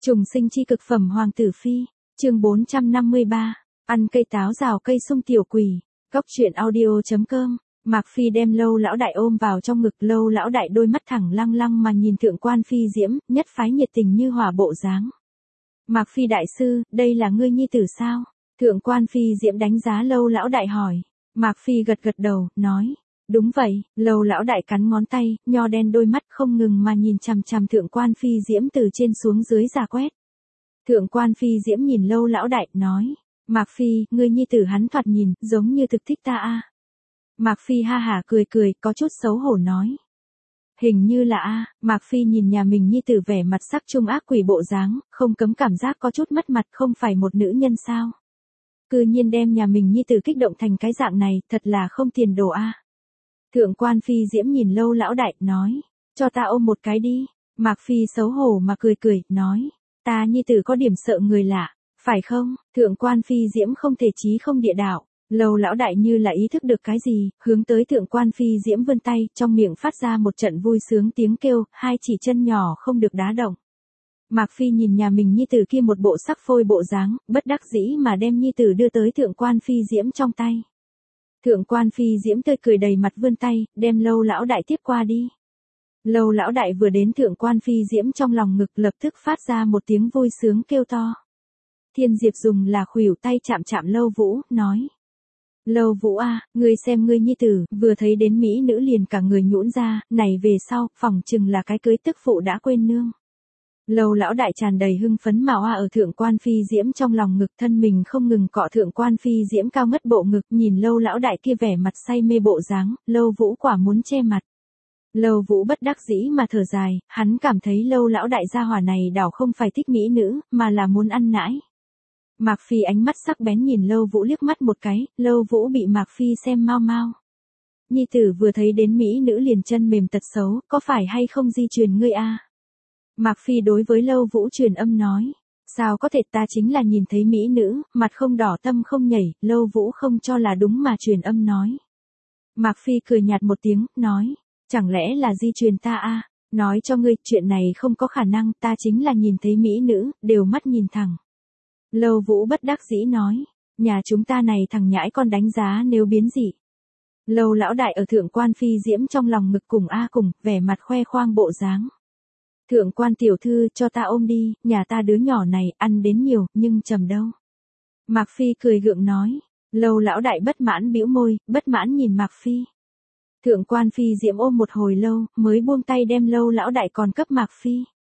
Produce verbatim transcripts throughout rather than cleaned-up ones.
Trùng sinh chi cực phẩm hoàng tử phi, chương bốn trăm năm mươi ba, ăn cây táo rào cây sung tiểu quỷ, góc truyện audio.com. Mạc Phi đem Lâu lão đại ôm vào trong ngực, Lâu lão đại đôi mắt thẳng lăng lăng mà nhìn thượng quan phi diễm, nhất phái nhiệt tình như hỏa bộ dáng. Mạc Phi đại sư, đây là ngươi nhi tử sao? Thượng quan phi diễm đánh giá Lâu lão đại hỏi. Mạc Phi gật gật đầu, nói. Đúng vậy. Lâu lão đại cắn ngón tay, nho đen đôi mắt không ngừng mà nhìn chằm chằm thượng quan phi diễm từ trên xuống dưới giả quét. Thượng quan phi diễm nhìn Lâu lão đại, nói. Mạc Phi, ngươi nhi tử hắn thoạt nhìn, giống như thực thích ta a. Mạc Phi ha hả cười cười, có chút xấu hổ nói. Hình như là a. Mạc Phi nhìn nhà mình nhi tử vẻ mặt sắc trung ác quỷ bộ dáng, không cấm cảm giác có chút mất mặt, không phải một nữ nhân sao. Cư nhiên đem nhà mình nhi tử kích động thành cái dạng này, thật là không tiền đồ a. Thượng quan phi diễm nhìn Lâu lão đại, nói. Cho ta ôm một cái đi. Mạc Phi xấu hổ mà cười cười, nói. Ta nhi tử có điểm sợ người lạ, phải không? Thượng quan phi diễm không thể chí không địa đạo. Lâu lão đại như là ý thức được cái gì, hướng tới thượng quan phi diễm vươn tay, trong miệng phát ra một trận vui sướng tiếng kêu, hai chỉ chân nhỏ không được đá động. Mạc Phi nhìn nhà mình nhi tử kia một bộ sắc phôi bộ dáng, bất đắc dĩ mà đem nhi tử đưa tới thượng quan phi diễm trong tay. Thượng quan phi diễm tươi cười đầy mặt vươn tay, đem Lâu lão đại tiếp qua đi. Lâu lão đại vừa đến thượng quan phi diễm trong lòng ngực, lập tức phát ra một tiếng vui sướng kêu to. Thiên Diệp dùng là khuỷu tay chạm chạm Lâu Vũ, nói. Lâu Vũ a, ngươi xem ngươi nhi tử, vừa thấy đến mỹ nữ liền cả người nhũn ra, này về sau, phỏng chừng là cái cưới tức phụ đã quên nương. Lâu lão đại tràn đầy hưng phấn mà oa ở thượng quan phi diễm trong lòng ngực, thân mình không ngừng cọ thượng quan phi diễm cao ngất bộ ngực, nhìn Lâu lão đại kia vẻ mặt say mê bộ dáng, Lâu Vũ quả muốn che mặt. Lâu Vũ bất đắc dĩ mà thở dài, hắn cảm thấy Lâu lão đại gia hỏa này đảo không phải thích mỹ nữ, mà là muốn ăn nãi. Mạc Phi ánh mắt sắc bén nhìn Lâu Vũ liếc mắt một cái, Lâu Vũ bị Mạc Phi xem mau mau. Nhi tử vừa thấy đến mỹ nữ liền chân mềm tật xấu, có phải hay không di truyền ngươi a? Mạc Phi đối với Lâu Vũ truyền âm nói. Sao có thể, ta chính là nhìn thấy mỹ nữ, mặt không đỏ tâm không nhảy, Lâu Vũ không cho là đúng mà truyền âm nói. Mạc Phi cười nhạt một tiếng, nói. Chẳng lẽ là di truyền ta a? Nói cho ngươi, chuyện này không có khả năng, ta chính là nhìn thấy mỹ nữ, đều mắt nhìn thẳng. Lâu Vũ bất đắc dĩ nói, nhà chúng ta này thằng nhãi con đánh giá nếu biến dị. Lâu lão đại ở thượng quan phi diễm trong lòng ngực cùng a cùng, vẻ mặt khoe khoang bộ dáng. Thượng quan tiểu thư, cho ta ôm đi, nhà ta đứa nhỏ này ăn đến nhiều, nhưng trầm đâu. Mạc Phi cười gượng nói, Lâu lão đại bất mãn bĩu môi, bất mãn nhìn Mạc Phi. Thượng quan phi diễm ôm một hồi lâu, mới buông tay đem Lâu lão đại còn cấp Mạc Phi.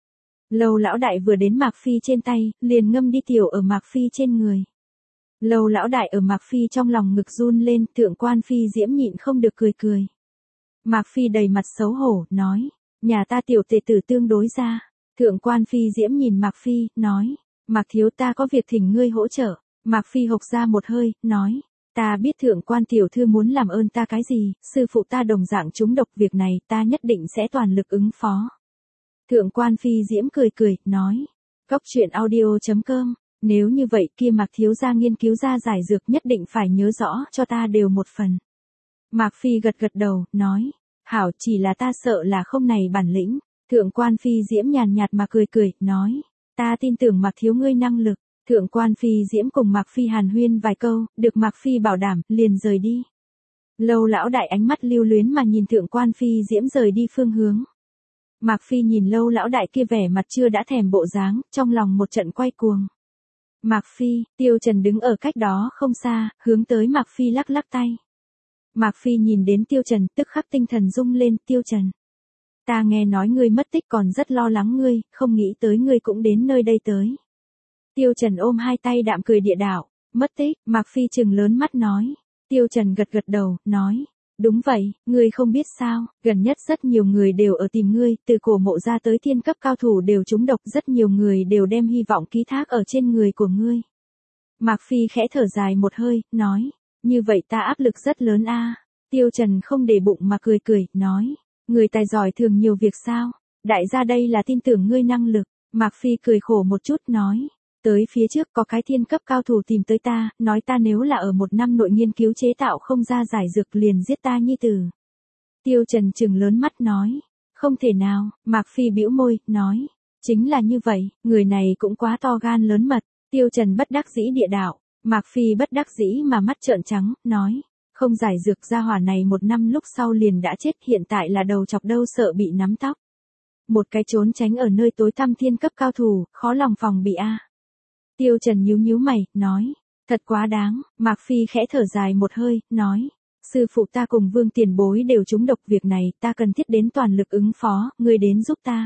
Lâu lão đại vừa đến Mạc Phi trên tay, liền ngâm đi tiểu ở Mạc Phi trên người. Lâu lão đại ở Mạc Phi trong lòng ngực run lên, thượng quan phi diễm nhịn không được cười cười. Mạc Phi đầy mặt xấu hổ, nói, nhà ta tiểu tệ tử tương đối ra. Thượng quan phi diễm nhìn Mạc Phi, nói, Mạc thiếu ta có việc thỉnh ngươi hỗ trợ. Mạc Phi hộc ra một hơi, nói, ta biết thượng quan tiểu thư muốn làm ơn ta cái gì, sư phụ ta đồng dạng trúng độc, việc này ta nhất định sẽ toàn lực ứng phó. Thượng quan phi diễm cười cười, nói, góc truyện audio.com, nếu như vậy kia Mạc thiếu gia nghiên cứu ra giải dược nhất định phải nhớ rõ cho ta đều một phần. Mạc Phi gật gật đầu, nói, hảo, chỉ là ta sợ là không này bản lĩnh. Thượng quan phi diễm nhàn nhạt mà cười cười, nói, ta tin tưởng Mạc thiếu ngươi năng lực. Thượng quan phi diễm cùng Mạc Phi hàn huyên vài câu, được Mạc Phi bảo đảm, liền rời đi. Lâu lão đại ánh mắt lưu luyến mà nhìn thượng quan phi diễm rời đi phương hướng. Mạc Phi nhìn Lâu lão đại kia vẻ mặt chưa đã thèm bộ dáng, trong lòng một trận quay cuồng. Mạc Phi, Tiêu Trần đứng ở cách đó không xa, hướng tới Mạc Phi lắc lắc tay. Mạc Phi nhìn đến Tiêu Trần, tức khắc tinh thần rung lên, Tiêu Trần. Ta nghe nói ngươi mất tích còn rất lo lắng ngươi, không nghĩ tới ngươi cũng đến nơi đây tới. Tiêu Trần ôm hai tay đạm cười địa đạo, mất tích, Mạc Phi trừng lớn mắt nói. Tiêu Trần gật gật đầu, nói. Đúng vậy, ngươi không biết sao, gần nhất rất nhiều người đều ở tìm ngươi, từ cổ mộ ra tới thiên cấp cao thủ đều trúng độc, rất nhiều người đều đem hy vọng ký thác ở trên người của ngươi. Mạc Phi khẽ thở dài một hơi, nói, như vậy ta áp lực rất lớn a. Tiêu Trần không để bụng mà cười cười, nói, người tài giỏi thường nhiều việc sao, đại gia đây là tin tưởng ngươi năng lực. Mạc Phi cười khổ một chút, nói, tới phía trước có cái thiên cấp cao thủ tìm tới ta, nói ta nếu là ở một năm nội nghiên cứu chế tạo không ra giải dược liền giết ta nhi tử. Tiêu Trần trừng lớn mắt nói, không thể nào. Mạc Phi bĩu môi, nói, Chính là như vậy, người này cũng quá to gan lớn mật. Tiêu Trần bất đắc dĩ địa đạo. Mạc Phi bất đắc dĩ mà mắt trợn trắng, nói. Không giải dược gia hỏa này một năm lúc sau liền đã chết, hiện tại là đầu chọc đâu sợ bị nắm tóc. Một cái trốn tránh ở nơi tối tăm thiên cấp cao thủ, khó lòng phòng bị a. Tiêu Trần nhíu nhíu mày, nói. Thật quá đáng. Mạc Phi khẽ thở dài một hơi, nói. Sư phụ ta cùng Vương tiền bối đều trúng độc, việc này ta cần thiết đến toàn lực ứng phó, ngươi đến giúp ta.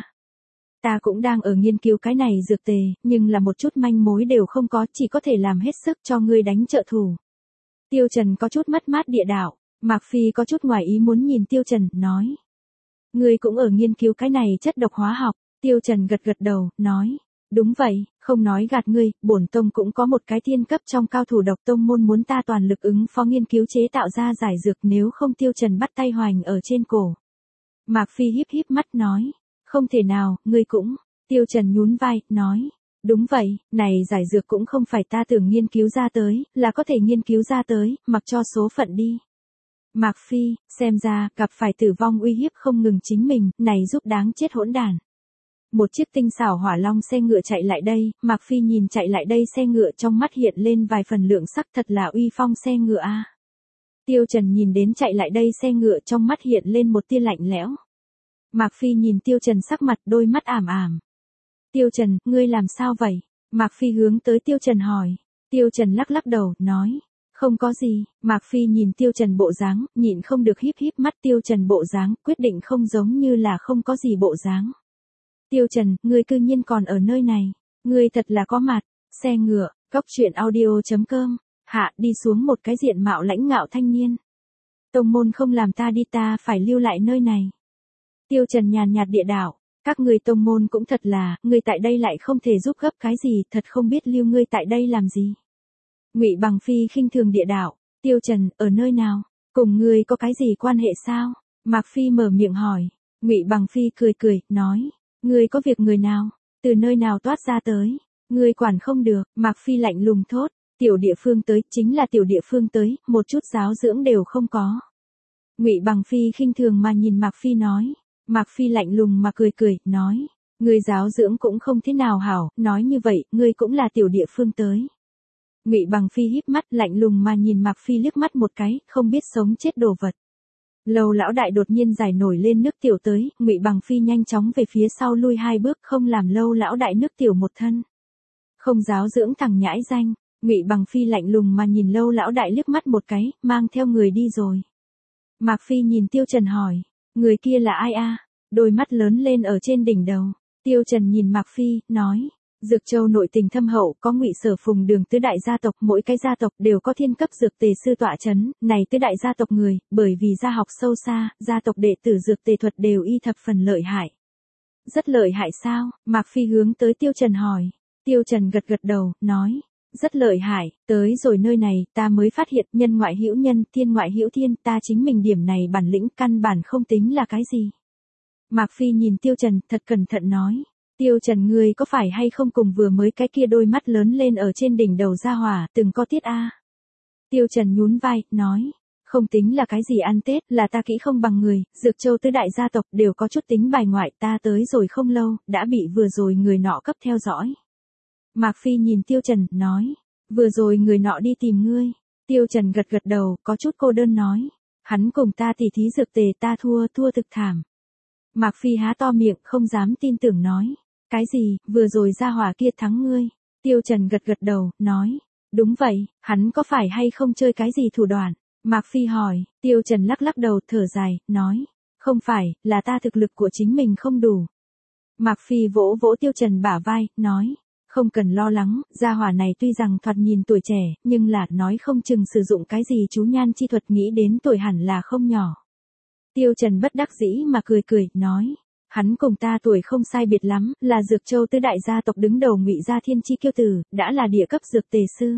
Ta cũng đang ở nghiên cứu cái này dược tề, nhưng là một chút manh mối đều không có, chỉ có thể làm hết sức cho ngươi đánh trợ thủ. Tiêu Trần có chút mất mát địa đạo. Mạc Phi có chút ngoài ý muốn nhìn Tiêu Trần, nói. Ngươi cũng ở nghiên cứu cái này chất độc hóa học. Tiêu Trần gật gật đầu, nói. Đúng vậy, không nói gạt ngươi, bổn tông cũng có một cái thiên cấp trong cao thủ độc tông môn muốn ta toàn lực ứng phó nghiên cứu chế tạo ra giải dược, nếu không Tiêu Trần bắt tay hoành ở trên cổ. Mạc Phi híp híp mắt nói. Không thể nào, ngươi cũng. Tiêu Trần nhún vai, nói. Đúng vậy, này giải dược cũng không phải ta tưởng nghiên cứu ra tới, là có thể nghiên cứu ra tới, mặc cho số phận đi. Mạc Phi, xem ra, gặp phải tử vong uy hiếp không ngừng chính mình, này giúp đáng chết hỗn đản. Một chiếc tinh xảo hỏa long xe ngựa chạy lại đây, Mạc Phi nhìn chạy lại đây xe ngựa trong mắt hiện lên vài phần lượng sắc, thật là uy phong xe ngựa a. Tiêu Trần nhìn đến chạy lại đây xe ngựa trong mắt hiện lên một tia lạnh lẽo. Mạc Phi nhìn Tiêu Trần sắc mặt đôi mắt ảm ảm. Tiêu Trần, ngươi làm sao vậy? Mạc Phi hướng tới Tiêu Trần hỏi. Tiêu Trần lắc lắc đầu, nói. Không có gì. Mạc Phi nhìn Tiêu Trần bộ dáng, nhịn không được híp híp mắt. Tiêu Trần bộ dáng, quyết định không giống như là không có gì bộ dáng. Tiêu Trần, ngươi cư nhiên còn ở nơi này. Ngươi thật là có mặt. Xe ngựa, góc truyện audio chấm com. Hạ, đi xuống một cái diện mạo lãnh ngạo thanh niên. Tông môn không làm ta đi, ta phải lưu lại nơi này. Tiêu Trần nhàn nhạt địa đạo. Các người tông môn cũng thật là, ngươi tại đây lại không thể giúp gấp cái gì, thật không biết lưu ngươi tại đây làm gì. Ngụy Bằng Phi khinh thường địa đạo. Tiêu Trần, ở nơi nào? Cùng ngươi có cái gì quan hệ sao? Mạc Phi mở miệng hỏi. Ngụy Bằng Phi cười cười, nói. Ngươi có việc người nào? Từ nơi nào toát ra tới? Ngươi quản không được. Mạc Phi lạnh lùng thốt. Tiểu địa phương tới, chính là tiểu địa phương tới, một chút giáo dưỡng đều không có. Ngụy Bằng Phi khinh thường mà nhìn Mạc Phi nói. Mạc Phi lạnh lùng mà cười cười, nói. Ngươi giáo dưỡng cũng không thế nào hảo, nói như vậy, ngươi cũng là tiểu địa phương tới. Ngụy Bằng Phi híp mắt lạnh lùng mà nhìn Mạc Phi liếc mắt một cái, không biết sống chết đồ vật. Lâu lão đại đột nhiên giải nổi lên nước tiểu tới, Ngụy Bằng Phi nhanh chóng về phía sau lui hai bước, không làm Lâu lão đại nước tiểu một thân. Không giáo dưỡng thằng nhãi danh. Ngụy Bằng Phi lạnh lùng mà nhìn Lâu lão đại liếc mắt một cái, mang theo người đi rồi. Mạc Phi nhìn Tiêu Trần hỏi. Người kia là ai a? Đôi mắt lớn lên ở trên đỉnh đầu. Tiêu Trần nhìn Mạc Phi, nói. Dược Châu nội tình thâm hậu, có Ngụy Sở Phùng Đường tứ đại gia tộc, mỗi cái gia tộc đều có thiên cấp dược tề sư tọa chấn, này tứ đại gia tộc người, bởi vì gia học sâu xa, gia tộc đệ tử dược tề thuật đều y thập phần lợi hại. Rất lợi hại sao? Mạc Phi hướng tới Tiêu Trần hỏi. Tiêu Trần gật gật đầu, nói. Rất lợi hại, tới rồi nơi này, ta mới phát hiện nhân ngoại hữu nhân, thiên ngoại hữu thiên, ta chính mình điểm này bản lĩnh căn bản không tính là cái gì. Mạc Phi nhìn Tiêu Trần, thật cẩn thận nói. Tiêu Trần, ngươi có phải hay không cùng vừa mới cái kia đôi mắt lớn lên ở trên đỉnh đầu gia hỏa, từng có tiết a? Tiêu Trần nhún vai, nói. Không tính là cái gì ăn Tết, là ta kỹ không bằng người, Dược Châu tứ đại gia tộc đều có chút tính bài ngoại, ta tới rồi không lâu, đã bị vừa rồi người nọ cấp theo dõi. Mạc Phi nhìn Tiêu Trần, nói. Vừa rồi người nọ đi tìm ngươi. Tiêu Trần gật gật đầu, có chút cô đơn nói. Hắn cùng ta tỉ thí dược tề, ta thua, thua thực thảm. Mạc Phi há to miệng, không dám tin tưởng nói. Cái gì, vừa rồi gia hỏa kia thắng ngươi. Tiêu Trần gật gật đầu, nói. Đúng vậy, hắn có phải hay không chơi cái gì thủ đoạn? Mạc Phi hỏi. Tiêu Trần lắc lắc đầu, thở dài, nói. Không phải, là ta thực lực của chính mình không đủ. Mạc Phi vỗ vỗ Tiêu Trần bả vai, nói. Không cần lo lắng, gia hỏa này tuy rằng thoạt nhìn tuổi trẻ, nhưng là nói không chừng sử dụng cái gì chú nhan chi thuật, nghĩ đến tuổi hẳn là không nhỏ. Tiêu Trần bất đắc dĩ mà cười cười, nói. Hắn cùng ta tuổi không sai biệt lắm, là Dược Châu tứ đại gia tộc đứng đầu Ngụy gia thiên chi kiêu tử, đã là địa cấp dược tề sư.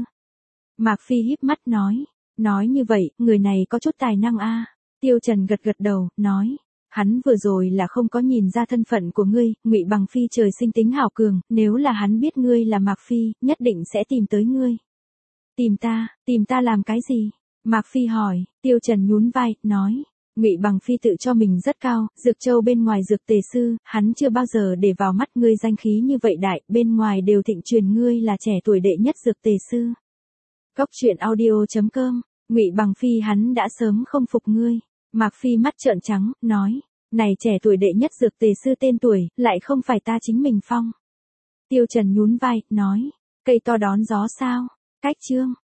Mạc Phi híp mắt nói. Nói như vậy, người này có chút tài năng a. Tiêu Trần gật gật đầu, nói. Hắn vừa rồi là không có nhìn ra thân phận của ngươi, Ngụy Bằng Phi trời sinh tính hào cường, nếu là hắn biết ngươi là Mạc Phi, nhất định sẽ tìm tới ngươi. Tìm ta, tìm ta làm cái gì? Mạc Phi hỏi. Tiêu Trần nhún vai, nói. Ngụy Bằng Phi tự cho mình rất cao, Dược Châu bên ngoài dược tề sư, hắn chưa bao giờ để vào mắt ngươi danh khí như vậy đại, bên ngoài đều thịnh truyền ngươi là trẻ tuổi đệ nhất dược tề sư. Cốc truyện audio chấm com, Ngụy Bằng Phi hắn đã sớm không phục ngươi. Mạc Phi mắt trợn trắng, nói, này trẻ tuổi đệ nhất dược tề sư tên tuổi, lại không phải ta chính mình phong. Tiêu Trần nhún vai, nói, cây to đón gió sao? Cách chương